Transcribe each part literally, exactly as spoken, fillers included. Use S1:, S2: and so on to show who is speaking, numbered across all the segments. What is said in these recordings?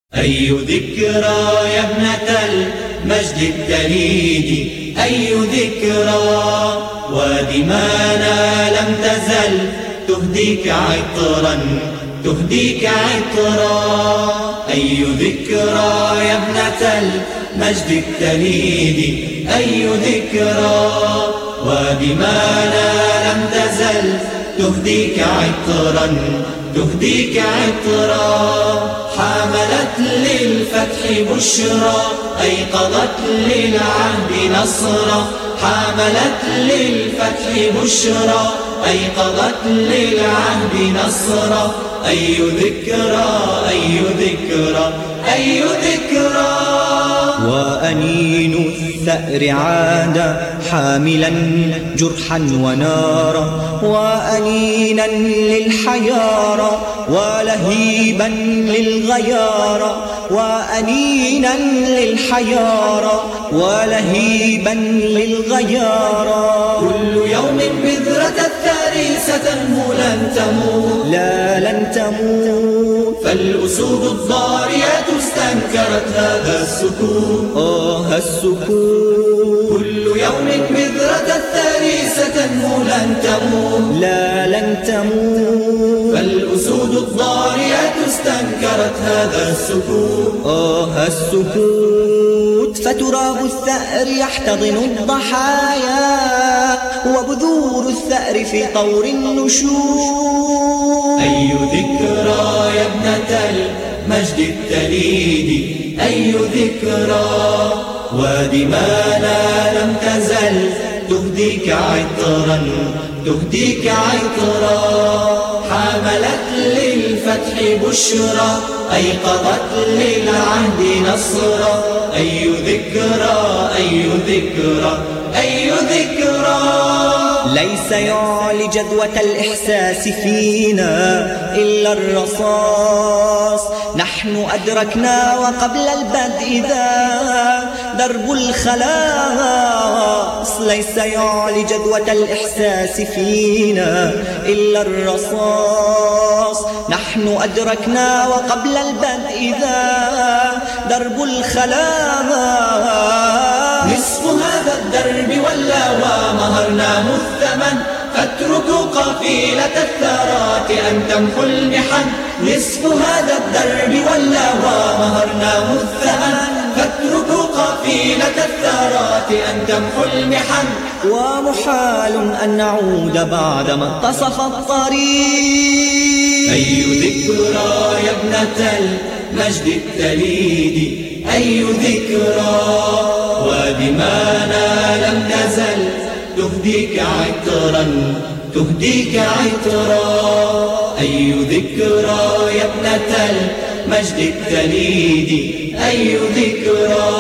S1: أي ذكرى يا ابنة المجد التليد، أي ذكرى ودمانا لم تزل تهديك عطرا تهديك عطرا. أي ذكرى يا ابنة المجد التليد، أي ذكرى ودمانا لم تزل تهديك عطرا تهديك عطرا. حملت للفتح بشرى، أيقظت للعهد نصرا. حملت للفتح بشرى، أيقظت للعهد نصرا. أي ذكرى أي ذكرى أي ذكرى.
S2: وأنين الثأر عاد حاملا جرحا ونارا، وأنينا للحيارى ولهيبا للغيارى، وأنينا للحيارى ولهيبا للغيارى.
S1: كل يوم بذرة الثأر ستنمو لن تموت
S2: لا لن تموت.
S1: فالأسود الضاريات استنكرت هذا السكوت
S2: آه السكوت.
S1: كل يوم بذرة الثأر ستنمو لن تموت
S2: لا لن تموت.
S1: فالأسود الضاريات استنكرت هذا السكوت
S2: آه السكوت. فتراب الثأر يحتضن الضحايا، وبذور الثأر في طور النشور.
S1: أي ذكرى يا ابنة المجد التليد، أي ذكرى ودمانا لم تزل تهديك عطرا تهديك عطرا. حملت للفتح بشرى، أيقظت للعهد نصرا. أي ذكرى أي ذكرى أي ذكرى.
S2: ليس يعلي جذوة الإحساس فينا إلا الرصاص. نحن أدركنا وقبل البدء ذا درب الخلاص. ليس يعلي جذوة الإحساس فينا إلا الرصاص. نحن أدركنا وقبل البدء ذا درب الخلاص.
S1: نصف هذا الدرب ولا ومهرناه الثمن، فاتركوا قفيلة الثارات أن تمحو المحن. نصف هذا الدرب ولا ومهرناه الثمن، فاتركوا قفيلة الثارات أن تمحو المحن.
S2: ومحال أن نعود بعدما انتصف الطريق.
S1: أي ذكرى يا ابنة المجد التليد، أي ذكرى ودمانا لم تزل تهديك عطرا تهديك عطرا. أي ذكرى يا ابنة المجد التليد، أي ذكرى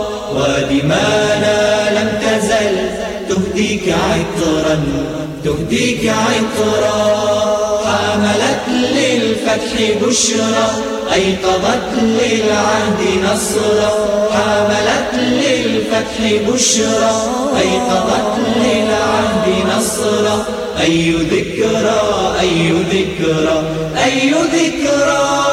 S1: ودمانا لم تزل تهديك عطرا تهديك عطرا. حملت للفتح بشرى، أيقظت للعهد نصرا. حملت للفتح بشرى، أيقظت للعهد نصرا. أي ذكرى أي ذكرى أي ذكرى.